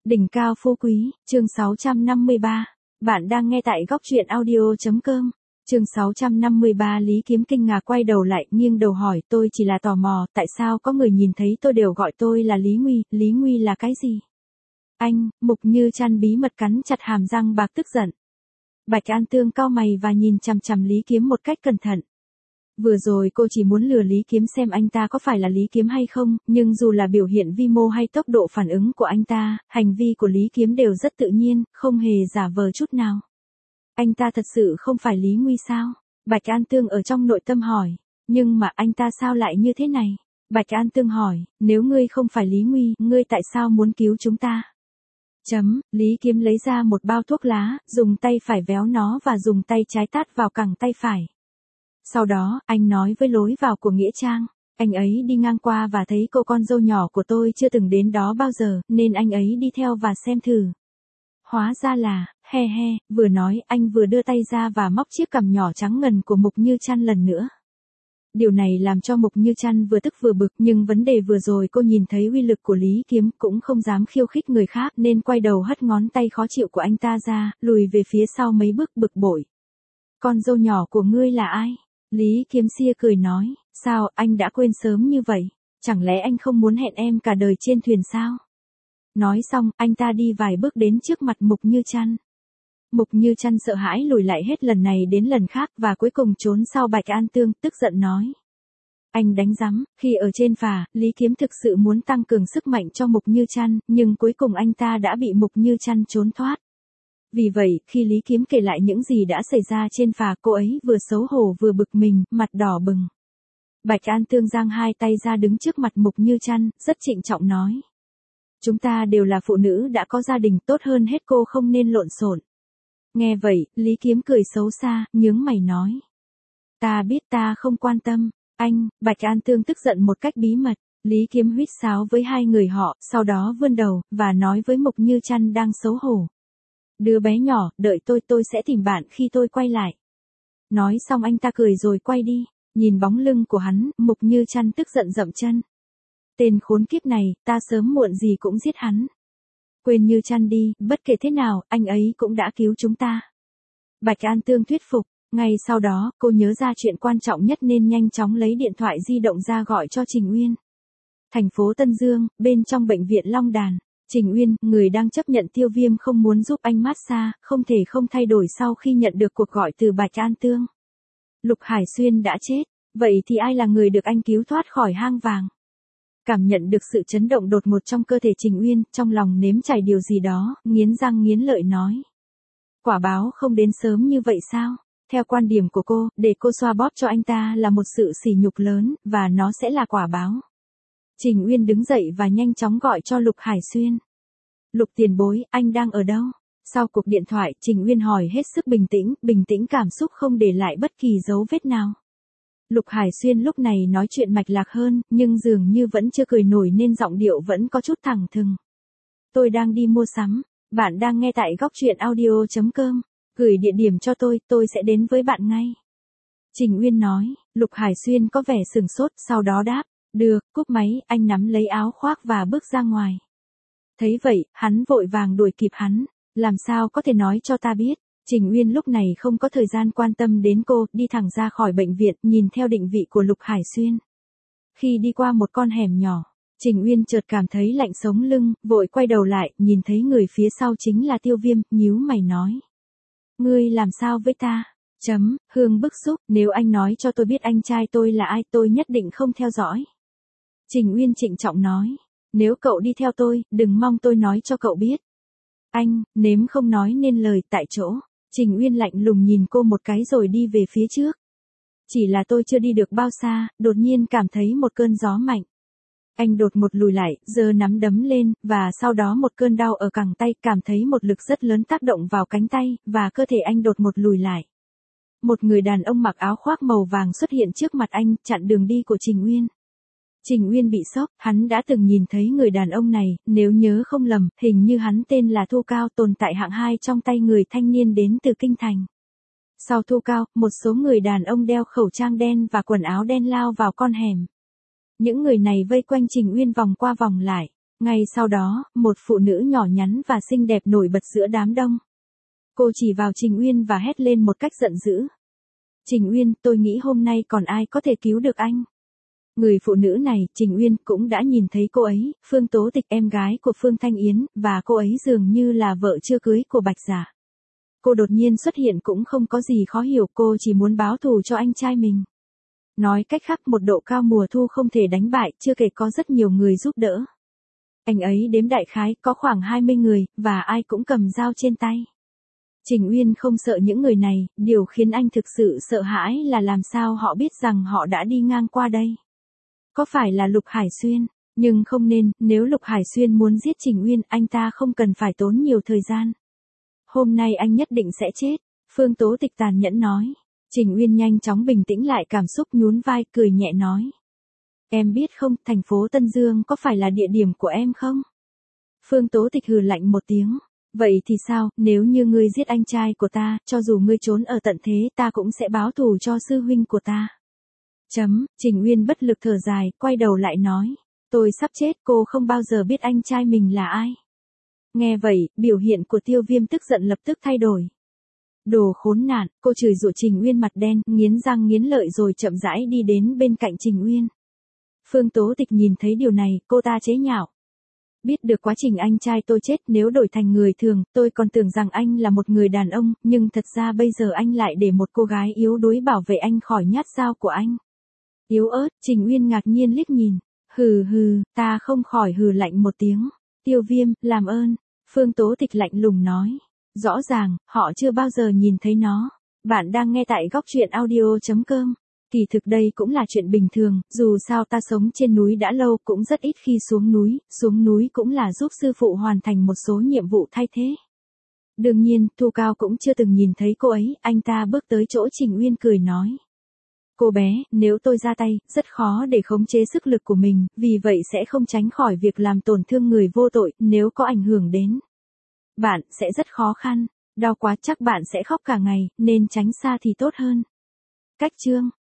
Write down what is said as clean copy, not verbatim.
Đỉnh cao phú quý, chương 653. Bạn đang nghe tại góc truyện audio.com. Chương 653 Lý Kiếm kinh ngạc quay đầu lại, nghiêng đầu hỏi, tôi chỉ là tò mò, tại sao có người nhìn thấy tôi đều gọi tôi là Lý Nguy là cái gì? Anh, Mục Như Trăn bí mật cắn chặt hàm răng bạc tức giận. Bạch An Tương cau mày và nhìn chằm chằm Lý Kiếm một cách cẩn thận. Vừa rồi cô chỉ muốn lừa Lý Kiếm xem anh ta có phải là Lý Kiếm hay không, nhưng dù là biểu hiện vi mô hay tốc độ phản ứng của anh ta, hành vi của Lý Kiếm đều rất tự nhiên, không hề giả vờ chút nào. Anh ta thật sự không phải Lý Nguy sao? Bạch An Tương ở trong nội tâm hỏi. Nhưng mà anh ta sao lại như thế này? Bạch An Tương hỏi, nếu ngươi không phải Lý Nguy, ngươi tại sao muốn cứu chúng ta? Lý Kiếm lấy ra một bao thuốc lá, dùng tay phải véo nó và dùng tay trái tát vào cẳng tay phải. Sau đó, anh nói với lối vào của Nghĩa Trang, anh ấy đi ngang qua và thấy cô con dâu nhỏ của tôi chưa từng đến đó bao giờ, nên anh ấy đi theo và xem thử. Hóa ra là, vừa nói anh vừa đưa tay ra và móc chiếc cằm nhỏ trắng ngần của Mục Như Trăn lần nữa. Điều này làm cho Mục Như Trăn vừa tức vừa bực, nhưng vấn đề vừa rồi cô nhìn thấy uy lực của Lý Kiếm cũng không dám khiêu khích người khác nên quay đầu hất ngón tay khó chịu của anh ta ra, lùi về phía sau mấy bước bực bội. Con dâu nhỏ của ngươi là ai? Lý Kiếm xia cười nói, sao anh đã quên sớm như vậy, chẳng lẽ anh không muốn hẹn em cả đời trên thuyền sao? Nói xong, anh ta đi vài bước đến trước mặt Mục Như Trăn. Mục Như Trăn sợ hãi lùi lại hết lần này đến lần khác và cuối cùng trốn sau Bạch An Tương, tức giận nói. Anh đánh rắm, khi ở trên phà, Lý Kiếm thực sự muốn tăng cường sức mạnh cho Mục Như Trăn, nhưng cuối cùng anh ta đã bị Mục Như Trăn trốn thoát. Vì vậy, khi Lý Kiếm kể lại những gì đã xảy ra trên phà, cô ấy vừa xấu hổ vừa bực mình, mặt đỏ bừng. Bạch An Tương giang hai tay ra đứng trước mặt Mục Như Trăn, rất trịnh trọng nói. Chúng ta đều là phụ nữ đã có gia đình, tốt hơn hết cô không nên lộn xộn. Nghe vậy, Lý Kiếm cười xấu xa, nhướng mày nói. Ta biết, ta không quan tâm. Anh, Bạch An Tương tức giận một cách bí mật. Lý Kiếm huýt sáo với hai người họ, sau đó vươn đầu, và nói với Mục Như Trăn đang xấu hổ. Đứa bé nhỏ, đợi tôi sẽ tìm bạn khi tôi quay lại. Nói xong anh ta cười rồi quay đi, nhìn bóng lưng của hắn, Mục Như Trăn tức giận dậm chân. Tên khốn kiếp này, ta sớm muộn gì cũng giết hắn. Quên Như Trăn đi, bất kể thế nào, anh ấy cũng đã cứu chúng ta. Bạch An Tương thuyết phục, ngay sau đó, cô nhớ ra chuyện quan trọng nhất nên nhanh chóng lấy điện thoại di động ra gọi cho Trình Uyên. Thành phố Tân Dương, bên trong bệnh viện Long Đàn. Trình Uyên, người đang chấp nhận tiêu viêm không muốn giúp anh massage, không thể không thay đổi sau khi nhận được cuộc gọi từ Bạch An Tương. Lục Hải Xuyên đã chết, vậy thì ai là người được anh cứu thoát khỏi hang vàng? Cảm nhận được sự chấn động đột ngột trong cơ thể Trình Uyên, trong lòng nếm chảy điều gì đó, nghiến răng nghiến lợi nói. Quả báo không đến sớm như vậy sao? Theo quan điểm của cô, để cô xoa bóp cho anh ta là một sự sỉ nhục lớn, và nó sẽ là quả báo. Trình Uyên đứng dậy và nhanh chóng gọi cho Lục Hải Xuyên. Lục tiền bối, anh đang ở đâu? Sau cuộc điện thoại, Trình Uyên hỏi hết sức bình tĩnh cảm xúc không để lại bất kỳ dấu vết nào. Lục Hải Xuyên lúc này nói chuyện mạch lạc hơn, nhưng dường như vẫn chưa cười nổi nên giọng điệu vẫn có chút thẳng thừng. Tôi đang đi mua sắm, bạn đang nghe tại góc truyện audio.com, gửi địa điểm cho tôi sẽ đến với bạn ngay. Trình Uyên nói, Lục Hải Xuyên có vẻ sừng sốt, sau đó đáp, được, cúp máy, anh nắm lấy áo khoác và bước ra ngoài. Thấy vậy, hắn vội vàng đuổi kịp hắn, làm sao có thể nói cho ta biết. Trình Uyên lúc này không có thời gian quan tâm đến cô, đi thẳng ra khỏi bệnh viện, nhìn theo định vị của Lục Hải Xuyên. Khi đi qua một con hẻm nhỏ, Trình Uyên chợt cảm thấy lạnh sống lưng, vội quay đầu lại, nhìn thấy người phía sau chính là Tiêu Viêm, nhíu mày nói. Ngươi làm sao với ta? Hương bức xúc, nếu anh nói cho tôi biết anh trai tôi là ai, tôi nhất định không theo dõi. Trình Uyên trịnh trọng nói. Nếu cậu đi theo tôi, đừng mong tôi nói cho cậu biết. Anh, nếm không nói nên lời tại chỗ. Trình Uyên lạnh lùng nhìn cô một cái rồi đi về phía trước. Chỉ là tôi chưa đi được bao xa, đột nhiên cảm thấy một cơn gió mạnh. Anh đột ngột lùi lại, giơ nắm đấm lên, và sau đó một cơn đau ở cẳng tay, cảm thấy một lực rất lớn tác động vào cánh tay, và cơ thể anh đột ngột lùi lại. Một người đàn ông mặc áo khoác màu vàng xuất hiện trước mặt anh, chặn đường đi của Trình Uyên. Trình Uyên bị sốc, hắn đã từng nhìn thấy người đàn ông này, nếu nhớ không lầm, hình như hắn tên là Thu Cao, tồn tại hạng 2 trong tay người thanh niên đến từ Kinh Thành. Sau Thu Cao, một số người đàn ông đeo khẩu trang đen và quần áo đen lao vào con hẻm. Những người này vây quanh Trình Uyên vòng qua vòng lại. Ngay sau đó, một phụ nữ nhỏ nhắn và xinh đẹp nổi bật giữa đám đông. Cô chỉ vào Trình Uyên và hét lên một cách giận dữ. Trình Uyên, tôi nghĩ hôm nay còn ai có thể cứu được anh. Người phụ nữ này, Trình Uyên, cũng đã nhìn thấy cô ấy, Phương Tố Tịch, em gái của Phương Thanh Yến, và cô ấy dường như là vợ chưa cưới của Bạch Giả. Cô đột nhiên xuất hiện cũng không có gì khó hiểu, cô chỉ muốn báo thù cho anh trai mình. Nói cách khác, một độ cao mùa thu không thể đánh bại, chưa kể có rất nhiều người giúp đỡ. Anh ấy đếm đại khái, có khoảng 20 người, và ai cũng cầm dao trên tay. Trình Uyên không sợ những người này, điều khiến anh thực sự sợ hãi là làm sao họ biết rằng họ đã đi ngang qua đây. Có phải là Lục Hải Xuyên? Nhưng không nên, nếu Lục Hải Xuyên muốn giết Trình Uyên, anh ta không cần phải tốn nhiều thời gian. Hôm nay anh nhất định sẽ chết, Phương Tố Tịch tàn nhẫn nói. Trình Uyên nhanh chóng bình tĩnh lại cảm xúc, nhún vai, cười nhẹ nói. Em biết không, thành phố Tân Dương có phải là địa điểm của em không? Phương Tố Tịch hừ lạnh một tiếng. Vậy thì sao, nếu như ngươi giết anh trai của ta, cho dù ngươi trốn ở tận thế, ta cũng sẽ báo thù cho sư huynh của ta. Trình Uyên bất lực thở dài, quay đầu lại nói. Tôi sắp chết, cô không bao giờ biết anh trai mình là ai. Nghe vậy, biểu hiện của Tiêu Viêm tức giận lập tức thay đổi. Đồ khốn nạn, cô chửi rủa Trình Uyên mặt đen, nghiến răng nghiến lợi rồi chậm rãi đi đến bên cạnh Trình Uyên. Phương Tố Tịch nhìn thấy điều này, cô ta chế nhạo. Biết được quá trình anh trai tôi chết, nếu đổi thành người thường, tôi còn tưởng rằng anh là một người đàn ông, nhưng thật ra bây giờ anh lại để một cô gái yếu đuối bảo vệ anh khỏi nhát dao của anh. Yếu ớt, Trình Uyên ngạc nhiên liếc nhìn. Hừ, ta không khỏi hừ lạnh một tiếng. Tiêu Viêm, làm ơn. Phương Tố Tịch lạnh lùng nói. Rõ ràng, họ chưa bao giờ nhìn thấy nó. Bạn đang nghe tại góc truyện audio.com. Kỳ thực đây cũng là chuyện bình thường, dù sao ta sống trên núi đã lâu cũng rất ít khi xuống núi cũng là giúp sư phụ hoàn thành một số nhiệm vụ thay thế. Đương nhiên, Thu Cao cũng chưa từng nhìn thấy cô ấy, anh ta bước tới chỗ Trình Uyên cười nói. Cô bé, nếu tôi ra tay, rất khó để khống chế sức lực của mình, vì vậy sẽ không tránh khỏi việc làm tổn thương người vô tội, nếu có ảnh hưởng đến bạn, sẽ rất khó khăn, đau quá chắc bạn sẽ khóc cả ngày, nên tránh xa thì tốt hơn. Cách chương